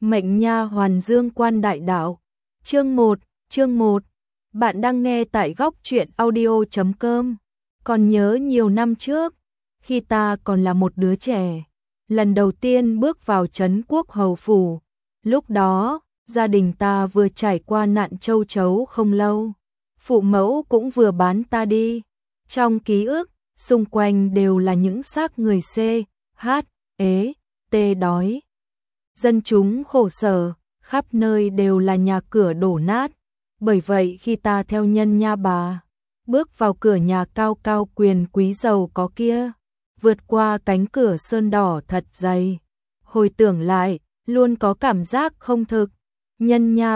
Mệnh nha hoàn dương quan đại đạo. Chương 1. Bạn đang nghe tại góc truyện audio.com. Còn nhớ nhiều năm trước, khi ta còn là một đứa trẻ, lần đầu tiên bước vào trấn Quốc Hầu phủ, lúc đó, gia đình ta vừa trải qua nạn châu chấu không lâu, phụ mẫu cũng vừa bán ta đi. Trong ký ức, xung quanh đều là những xác người C, H, ế, T đói. Dân chúng khổ sở, khắp nơi đều là nhà cửa đổ nát. Bởi vậy khi ta theo nhân nha bà, bước vào cửa nhà cao cao quyền quý giàu có kia, vượt qua cánh cửa sơn đỏ thật dày, hồi tưởng lại, luôn có cảm giác không thực. Nhân nha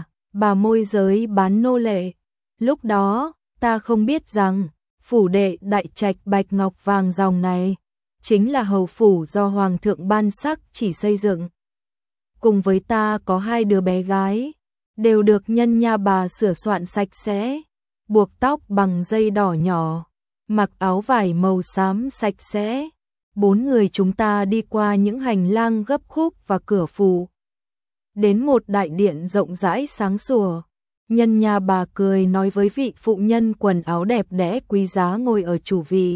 bà môi giới bán nô lệ. Lúc đó, ta không biết rằng, phủ đệ đại trạch bạch ngọc vàng ròng này, chính là hầu phủ do Hoàng thượng ban sắc chỉ xây dựng. Cùng với ta có 2 đứa bé gái, đều được nhân nha bà sửa soạn sạch sẽ, buộc tóc bằng dây đỏ nhỏ, mặc áo vải màu xám sạch sẽ. 4 người chúng ta đi qua những hành lang gấp khúc và cửa phủ, đến một đại điện rộng rãi sáng sủa. Nhân nha bà cười nói với vị phụ nhân quần áo đẹp đẽ quý giá ngồi ở chủ vị.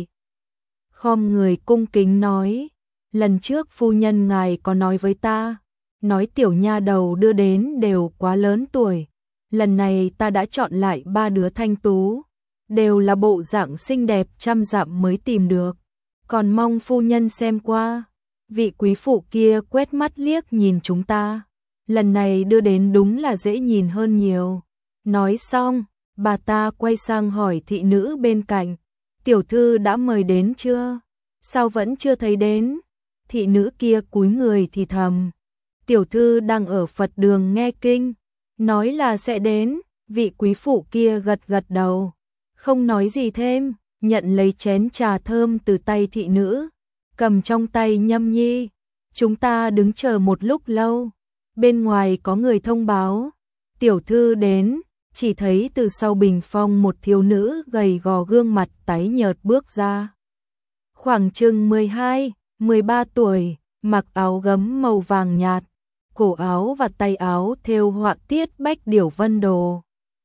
Khom người cung kính nói, lần trước phu nhân ngài có nói với ta, nói tiểu nha đầu đưa đến đều quá lớn tuổi. Lần này ta đã chọn lại 3 đứa thanh tú, đều là bộ dạng xinh đẹp trăm dặm mới tìm được. Còn mong phu nhân xem qua. Vị quý phụ kia quét mắt liếc nhìn chúng ta. Lần này đưa đến đúng là dễ nhìn hơn nhiều. Nói xong, bà ta quay sang hỏi thị nữ bên cạnh, tiểu thư đã mời đến chưa? Sao vẫn chưa thấy đến? Thị nữ kia cúi người thì thầm, tiểu thư đang ở Phật đường nghe kinh, nói là sẽ đến. Vị quý phụ kia gật gật đầu, không nói gì thêm, nhận lấy chén trà thơm từ tay thị nữ, cầm trong tay nhâm nhi. Chúng ta đứng chờ một lúc lâu, bên ngoài có người thông báo, tiểu thư đến. Chỉ thấy từ sau bình phong một thiếu nữ gầy gò gương mặt tái nhợt bước ra. Khoảng chừng 12, 13 tuổi, mặc áo gấm màu vàng nhạt, cổ áo và tay áo thêu họa tiết bách điểu vân đồ.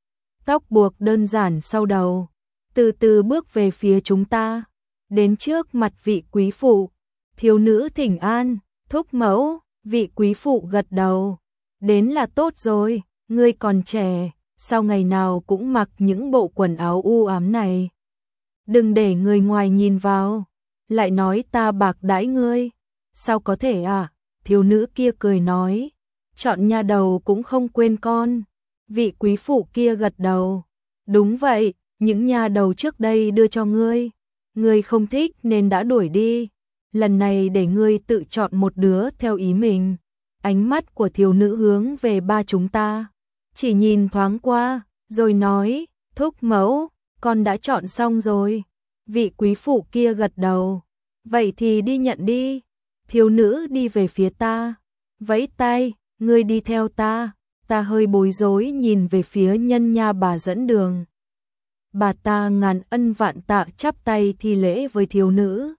Tóc buộc đơn giản sau đầu, từ từ bước về phía chúng ta, đến trước mặt vị quý phụ. Thiếu nữ thỉnh an, thúc mẫu. Vị quý phụ gật đầu, đến là tốt rồi, ngươi còn trẻ, sao ngày nào cũng mặc những bộ quần áo u ám này? Đừng để người ngoài nhìn vào, lại nói ta bạc đãi ngươi. Sao có thể à? Thiếu nữ kia cười nói, chọn nha đầu cũng không quên con. Vị quý phụ kia gật đầu, đúng vậy, những nha đầu trước đây đưa cho ngươi, ngươi không thích nên đã đuổi đi. Lần này để ngươi tự chọn một đứa theo ý mình. Ánh mắt của thiếu nữ hướng về ba chúng ta, chỉ nhìn thoáng qua, rồi nói, thúc mẫu, con đã chọn xong rồi. Vị quý phụ kia gật đầu, vậy thì đi nhận đi. Thiếu nữ đi về phía ta, vẫy tay, ngươi đi theo ta. Ta hơi bối rối nhìn về phía nhân nha bà dẫn đường. Bà ta ngàn ân vạn tạ chắp tay thi lễ với thiếu nữ.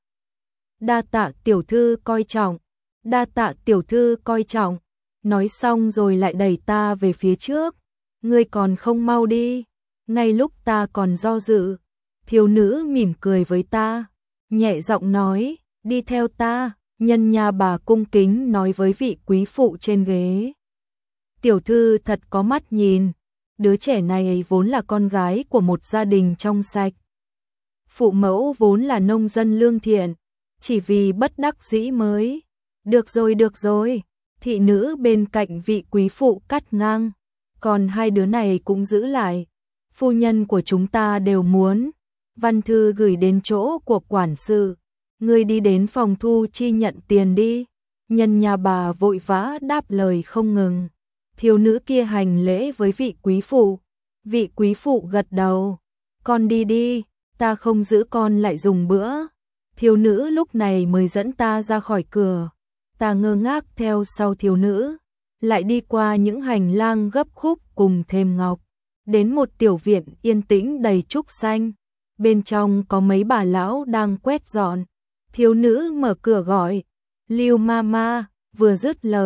Đa tạ tiểu thư coi trọng, đa tạ tiểu thư coi trọng. Nói xong rồi lại đẩy ta về phía trước. Ngươi còn không mau đi. Ngay lúc ta còn do dự, thiếu nữ mỉm cười với ta, nhẹ giọng nói, đi theo ta. Nhân nha bà cung kính nói với vị quý phụ trên ghế. Tiểu thư thật có mắt nhìn, đứa trẻ này vốn là con gái của một gia đình trong sạch. Phụ mẫu vốn là nông dân lương thiện, chỉ vì bất đắc dĩ mới. Được rồi. Thị nữ bên cạnh vị quý phụ cắt ngang, còn 2 đứa này cũng giữ lại. Phu nhân của chúng ta đều muốn. Văn thư gửi đến chỗ của quản sự, ngươi đi đến phòng thu chi nhận tiền đi. Nhân nhà bà vội vã đáp lời không ngừng. Thiếu nữ kia hành lễ với vị quý phụ. Vị quý phụ gật đầu, con đi đi, ta không giữ con lại dùng bữa. Thiếu nữ lúc này mới dẫn ta ra khỏi cửa. Ta ngơ ngác theo sau thiếu nữ, lại đi qua những hành lang gấp khúc cùng thềm ngọc, đến một tiểu viện yên tĩnh đầy trúc xanh. Bên trong có mấy bà lão đang quét dọn. Thiếu nữ mở cửa gọi, Lưu Mama. Vừa dứt lời,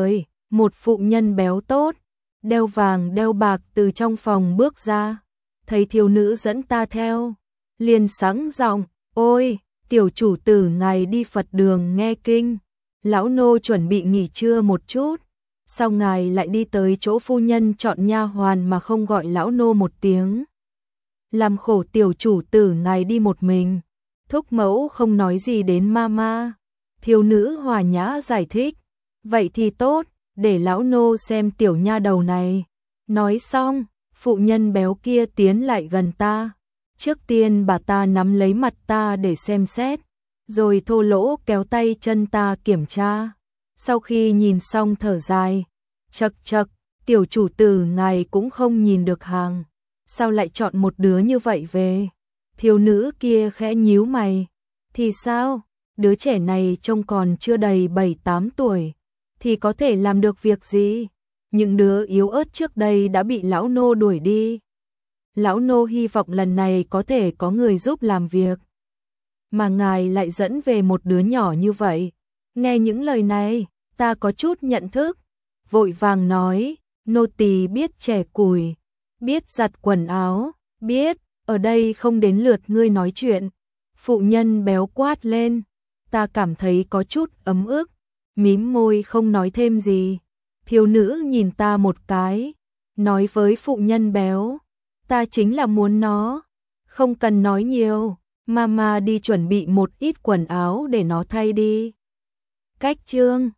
một phụ nhân béo tốt, đeo vàng đeo bạc từ trong phòng bước ra, thấy thiếu nữ dẫn ta theo, liền sẵn giọng, ôi, tiểu chủ tử ngài đi Phật đường nghe kinh, lão nô chuẩn bị nghỉ trưa một chút, sao ngài lại đi tới chỗ phu nhân chọn nha hoàn mà không gọi lão nô một tiếng. Làm khổ tiểu chủ tử ngài đi một mình, thúc mẫu không nói gì đến mama. Thiếu nữ hòa nhã giải thích, vậy thì tốt, để lão nô xem tiểu nha đầu này. Nói xong, phụ nhân béo kia tiến lại gần ta. Trước tiên bà ta nắm lấy mặt ta để xem xét, rồi thô lỗ kéo tay chân ta kiểm tra. Sau khi nhìn xong thở dài, chậc chậc, tiểu chủ tử ngài cũng không nhìn được hàng, sao lại chọn một đứa như vậy về? Thiếu nữ kia khẽ nhíu mày, thì sao? Đứa trẻ này trông còn chưa đầy 7-8 tuổi, thì có thể làm được việc gì? Những đứa yếu ớt trước đây đã bị lão nô đuổi đi. Lão nô hy vọng lần này có thể có người giúp làm việc. Mà ngài lại dẫn về một đứa nhỏ như vậy. Nghe những lời này, ta có chút nhận thức. Vội vàng nói, nô tỳ biết chẻ củi, biết giặt quần áo, biết, ở đây không đến lượt ngươi nói chuyện. Phụ nhân béo quát lên, ta cảm thấy có chút ấm ức, mím môi không nói thêm gì. Thiếu nữ nhìn ta một cái, nói với phụ nhân béo, ta chính là muốn nó, không cần nói nhiều, mama đi chuẩn bị một ít quần áo để nó thay đi. Cách chương